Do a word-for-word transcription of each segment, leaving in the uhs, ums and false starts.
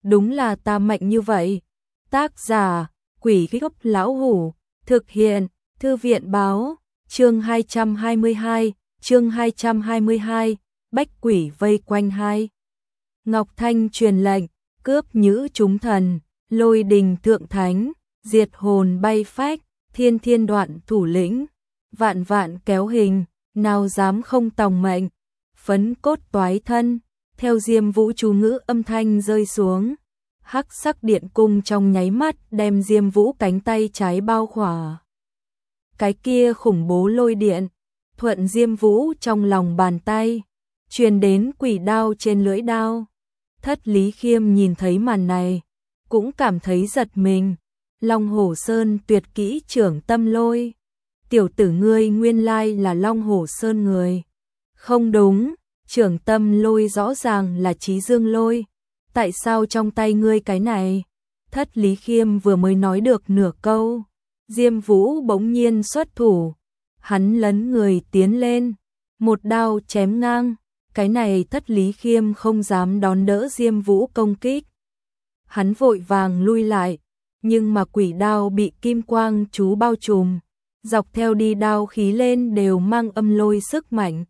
đúng là ta mạnh như vậy. Tác giả, Quỷ Gốc Lão Hủ, thực hiện, Thư viện Báo, chương hai trăm hai mươi hai, chương hai trăm hai mươi hai, Bách Quỷ vây quanh hai. Ngọc Thanh truyền lệnh, cướp nhữ chúng thần, lôi đình thượng thánh, diệt hồn bay phách, thiên thiên đoạn thủ lĩnh, vạn vạn kéo hình, nào dám không tòng mệnh, phấn cốt toái thân, theo Diêm Vũ chú ngữ âm thanh rơi xuống. Hắc sắc điện cung trong nháy mắt đem Diêm Vũ cánh tay trái bao khỏa. Cái kia khủng bố lôi điện, thuận Diêm Vũ trong lòng bàn tay, truyền đến quỷ đao trên lưỡi đao. Thất Lý Khiêm nhìn thấy màn này, cũng cảm thấy giật mình. Long Hổ Sơn tuyệt kỹ trưởng tâm lôi. Tiểu tử ngươi nguyên lai là Long Hổ Sơn người. Không đúng, trưởng tâm lôi rõ ràng là Chí Dương lôi. Tại sao trong tay ngươi cái này? Thất Lý Khiêm vừa mới nói được nửa câu, Diêm Vũ bỗng nhiên xuất thủ. Hắn lấn người tiến lên, một đao chém ngang. Cái này Thất Lý Khiêm không dám đón đỡ Diêm Vũ công kích. Hắn vội vàng lui lại, nhưng mà quỷ đao bị kim quang chú bao trùm, dọc theo đi đao khí lên đều mang âm lôi sức mạnh.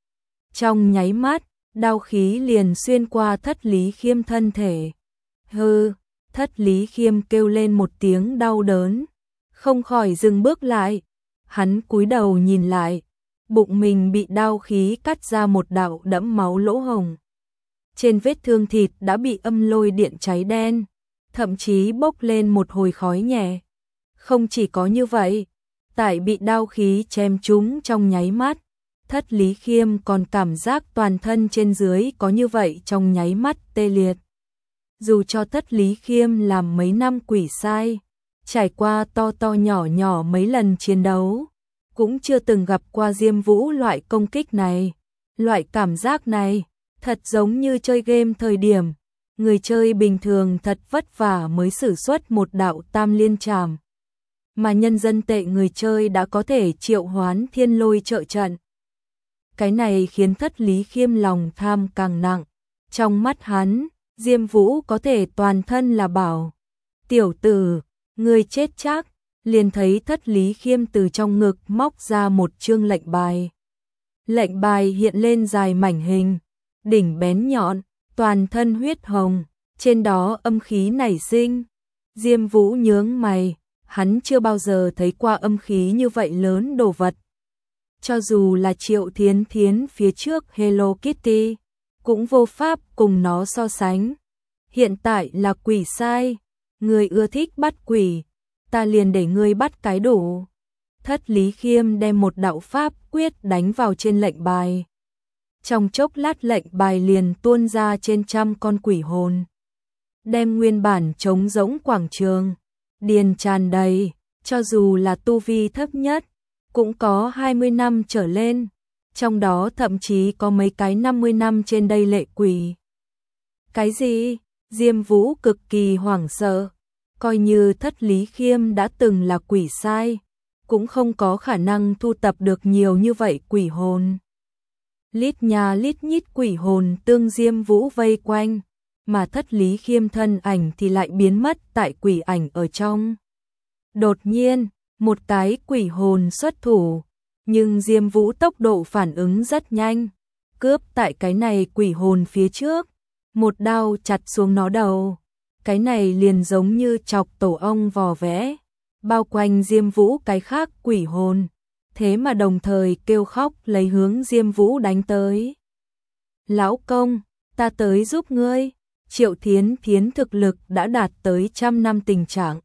Trong nháy mắt, đao khí liền xuyên qua Thất Lý Khiêm thân thể. Hừ, Thất Lý Khiêm kêu lên một tiếng đau đớn, không khỏi dừng bước lại. Hắn cúi đầu nhìn lại, bụng mình bị đao khí cắt ra một đạo đẫm máu lỗ hồng. Trên vết thương thịt đã bị âm lôi điện cháy đen, thậm chí bốc lên một hồi khói nhẹ. Không chỉ có như vậy, tại bị đao khí chém trúng trong nháy mắt, Thất Lý Khiêm còn cảm giác toàn thân trên dưới có như vậy trong nháy mắt tê liệt. Dù cho Thất Lý Khiêm làm mấy năm quỷ sai, trải qua to to nhỏ nhỏ mấy lần chiến đấu, cũng chưa từng gặp qua Diêm Vũ loại công kích này. Loại cảm giác này, thật giống như chơi game thời điểm, người chơi bình thường thật vất vả mới sử xuất một đạo tam liên trảm. Mà nhân dân tệ người chơi đã có thể triệu hoán thiên lôi trợ trận. Cái này khiến Thất Lý Khiêm lòng tham càng nặng. Trong mắt hắn, Diêm Vũ có thể toàn thân là bảo. Tiểu tử, ngươi chết chắc. Liền thấy Thất Lý Khiêm từ trong ngực móc ra một chương lệnh bài. Lệnh bài hiện lên dài mảnh hình, đỉnh bén nhọn, toàn thân huyết hồng, trên đó âm khí nảy sinh. Diêm Vũ nhướng mày, hắn chưa bao giờ thấy qua âm khí như vậy lớn đồ vật. Cho dù là Triệu Thiến Thiến phía trước Hello Kitty, cũng vô pháp cùng nó so sánh. Hiện tại là quỷ sai, người ưa thích bắt quỷ, ta liền để ngươi bắt cái đủ. Thất Lý Khiêm đem một đạo pháp quyết đánh vào trên lệnh bài. Trong chốc lát lệnh bài liền tuôn ra trên trăm con quỷ hồn. Đem nguyên bản trống rỗng quảng trường, điền tràn đầy, cho dù là tu vi thấp nhất, cũng có hai mươi năm trở lên, trong đó thậm chí có mấy cái năm mươi năm trên đây lệ quỷ. Cái gì? Diêm Vũ cực kỳ hoảng sợ, coi như Thất Lý Khiêm đã từng là quỷ sai, cũng không có khả năng thu tập được nhiều như vậy quỷ hồn. Lít nhà lít nhít quỷ hồn tương Diêm Vũ vây quanh, mà Thất Lý Khiêm thân ảnh thì lại biến mất tại quỷ ảnh ở trong. Đột nhiên, một cái quỷ hồn xuất thủ, nhưng Diêm Vũ tốc độ phản ứng rất nhanh, cướp tại cái này quỷ hồn phía trước, một đao chặt xuống nó đầu. Cái này liền giống như chọc tổ ong vò vẽ, bao quanh Diêm Vũ cái khác quỷ hồn, thế mà đồng thời kêu khóc lấy hướng Diêm Vũ đánh tới. Lão công, ta tới giúp ngươi. Triệu Thiến Thiến thực lực đã đạt tới trăm năm tình trạng.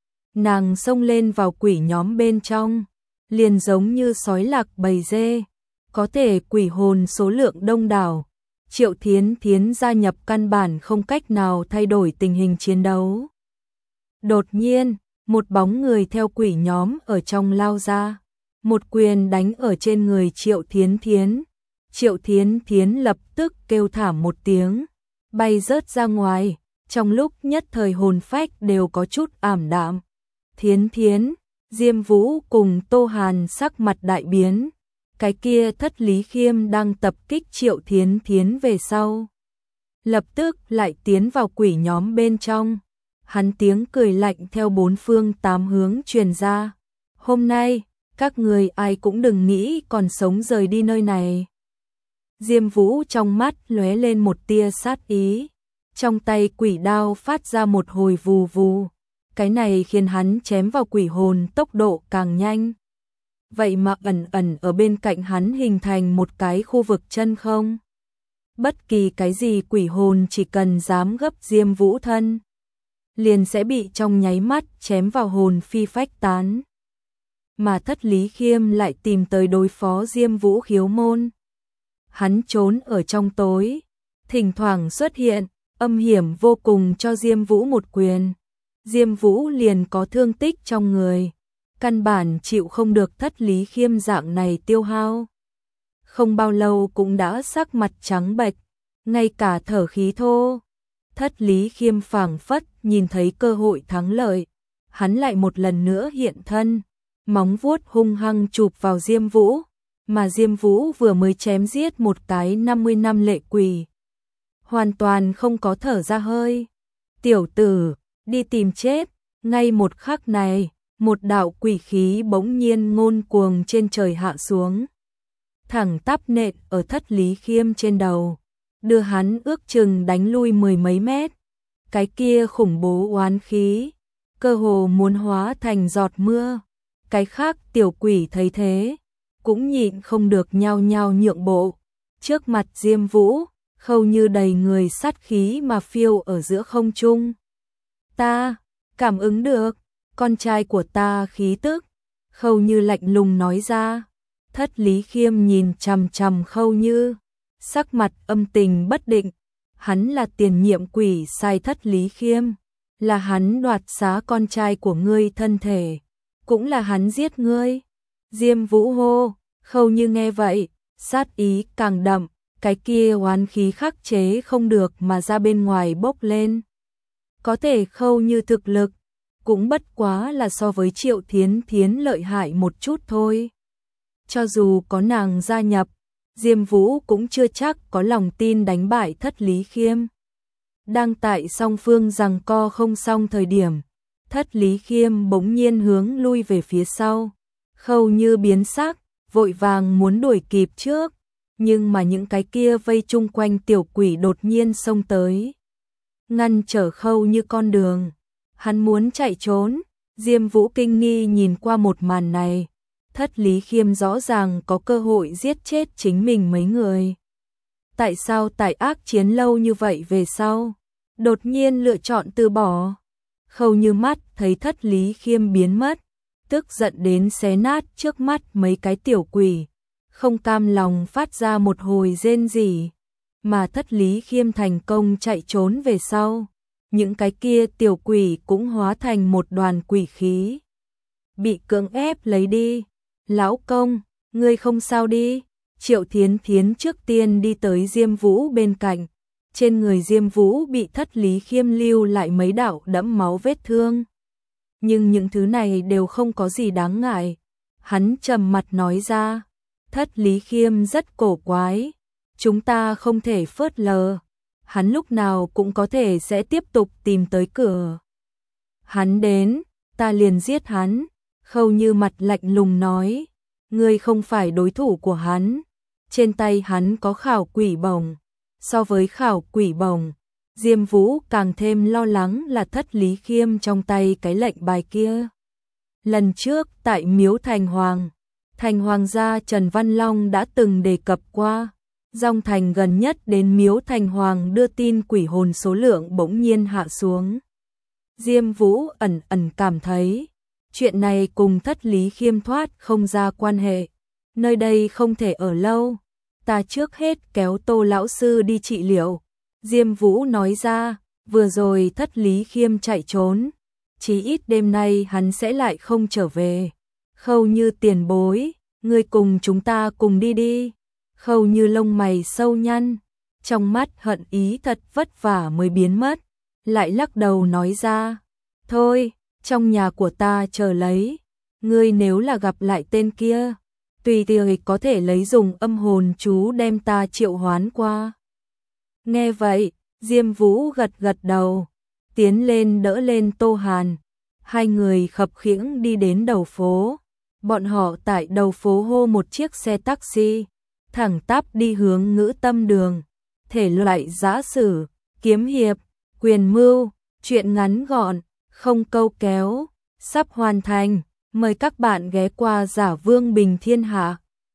Nàng xông lên vào quỷ nhóm bên trong, liền giống như sói lạc bầy dê, có thể quỷ hồn số lượng đông đảo. Triệu Thiến Thiến gia nhập căn bản không cách nào thay đổi tình hình chiến đấu. Đột nhiên, một bóng người theo quỷ nhóm ở trong lao ra, một quyền đánh ở trên người Triệu Thiến Thiến. Triệu Thiến Thiến lập tức kêu thảm một tiếng, bay rớt ra ngoài, trong lúc nhất thời hồn phách đều có chút ảm đạm. Thiến Thiến, Diêm Vũ cùng Tô Hàn sắc mặt đại biến. Cái kia Thất Lý Khiêm đang tập kích Triệu Thiến Thiến về sau. lập tức lại tiến vào quỷ nhóm bên trong. Hắn tiếng cười lạnh theo bốn phương tám hướng truyền ra. Hôm nay, các người ai cũng đừng nghĩ còn sống rời đi nơi này. Diêm Vũ trong mắt lóe lên một tia sát ý. Trong tay quỷ đao phát ra một hồi vù vù. Cái này khiến hắn chém vào quỷ hồn tốc độ càng nhanh. Vậy mà ẩn ẩn ở bên cạnh hắn hình thành một cái khu vực chân không. Bất kỳ cái gì quỷ hồn chỉ cần dám gấp Diêm Vũ thân, liền sẽ bị trong nháy mắt chém vào hồn phi phách tán. Mà Thất Lý Khiêm lại tìm tới đối phó Diêm Vũ khiếu môn. Hắn trốn ở trong tối, thỉnh thoảng xuất hiện, âm hiểm vô cùng cho Diêm Vũ một quyền. Diêm Vũ liền có thương tích trong người, căn bản chịu không được Thất Lý Khiêm dạng này tiêu hao. Không bao lâu cũng đã sắc mặt trắng bệch, ngay cả thở khí thô. Thất Lý Khiêm phảng phất nhìn thấy cơ hội thắng lợi, hắn lại một lần nữa hiện thân, móng vuốt hung hăng chụp vào Diêm Vũ, mà Diêm Vũ vừa mới chém giết một cái năm mươi năm lệ quỷ, hoàn toàn không có thở ra hơi. Tiểu tử, đi tìm chết. Ngay một khắc này, một đạo quỷ khí bỗng nhiên ngôn cuồng trên trời hạ xuống, thẳng tắp nện ở Thất Lý Khiêm trên đầu, đưa hắn ước chừng đánh lui mười mấy mét. Cái kia khủng bố oán khí, cơ hồ muốn hóa thành giọt mưa. Cái khác tiểu quỷ thấy thế, cũng nhịn không được nhao nhao nhượng bộ. Trước mặt Diêm Vũ, Khâu Như đầy người sát khí mà phiêu ở giữa không trung. Ta, cảm ứng được, con trai của ta khí tức. Khâu Như lạnh lùng nói ra. Thất Lý Khiêm nhìn chằm chằm Khâu Như, sắc mặt âm tình bất định. Hắn là tiền nhiệm quỷ sai Thất Lý Khiêm, là hắn đoạt xá con trai của ngươi thân thể, cũng là hắn giết ngươi. Diêm Vũ hô. Khâu Như nghe vậy, sát ý càng đậm, cái kia oán khí khắc chế không được mà ra bên ngoài bốc lên. Có thể Khâu Như thực lực, cũng bất quá là so với Triệu Thiến Thiến lợi hại một chút thôi. Cho dù có nàng gia nhập, Diêm Vũ cũng chưa chắc có lòng tin đánh bại Thất Lý Khiêm. Đang tại song phương giằng co không xong thời điểm, Thất Lý Khiêm bỗng nhiên hướng lui về phía sau. Khâu Như biến sắc, vội vàng muốn đuổi kịp trước, nhưng mà những cái kia vây chung quanh tiểu quỷ đột nhiên xông tới, ngăn trở Khâu Như con đường. Hắn muốn chạy trốn. Diêm Vũ kinh nghi nhìn qua một màn này. Thất Lý Khiêm rõ ràng có cơ hội giết chết chính mình mấy người. Tại sao tại ác chiến lâu như vậy về sau, đột nhiên lựa chọn từ bỏ? Khâu Như mắt thấy Thất Lý Khiêm biến mất, tức giận đến xé nát trước mắt mấy cái tiểu quỷ, không cam lòng phát ra một hồi rên rỉ. Mà Thất Lý Khiêm thành công chạy trốn về sau, những cái kia tiểu quỷ cũng hóa thành một đoàn quỷ khí, bị cưỡng ép lấy đi. Lão công, ngươi không sao đi? Triệu Thiến Thiến trước tiên đi tới Diêm Vũ bên cạnh. Trên người Diêm Vũ bị Thất Lý Khiêm lưu lại mấy đạo đẫm máu vết thương, nhưng những thứ này đều không có gì đáng ngại. Hắn trầm mặt nói ra. Thất Lý Khiêm rất cổ quái, chúng ta không thể phớt lờ, hắn lúc nào cũng có thể sẽ tiếp tục tìm tới cửa. Hắn đến, ta liền giết hắn. Khâu Như mặt lạnh lùng nói, ngươi không phải đối thủ của hắn. Trên tay hắn có khảo quỷ bổng. So với khảo quỷ bổng, Diêm Vũ càng thêm lo lắng là Thất Lý Khiêm trong tay cái lệnh bài kia. Lần trước tại Miếu Thành Hoàng, Thành Hoàng gia Trần Văn Long đã từng đề cập qua, dòng thành gần nhất đến Miếu Thành Hoàng đưa tin quỷ hồn số lượng bỗng nhiên hạ xuống. Diêm Vũ ẩn ẩn cảm thấy, chuyện này cùng Thất Lý Khiêm thoát không ra quan hệ. Nơi đây không thể ở lâu, ta trước hết kéo Tô lão sư đi trị liệu. Diêm Vũ nói ra, vừa rồi Thất Lý Khiêm chạy trốn, chí ít đêm nay hắn sẽ lại không trở về. Khâu Như tiền bối, ngươi cùng chúng ta cùng đi đi. Khâu Như lông mày sâu nhăn, trong mắt hận ý thật vất vả mới biến mất, lại lắc đầu nói ra, thôi, trong nhà của ta chờ lấy, ngươi nếu là gặp lại tên kia, tùy tiện có thể lấy dùng âm hồn chú đem ta triệu hoán qua. Nghe vậy, Diêm Vũ gật gật đầu, tiến lên đỡ lên Tô Hàn. Hai người khập khiễng đi đến đầu phố. Bọn họ tại đầu phố hô một chiếc xe taxi, thẳng tắp đi hướng Ngữ Tâm đường. Thể loại giã sử, kiếm hiệp, quyền mưu, truyện ngắn gọn, không câu kéo, sắp hoàn thành. Mời các bạn ghé qua Giả Vương Bình Thiên Hạ.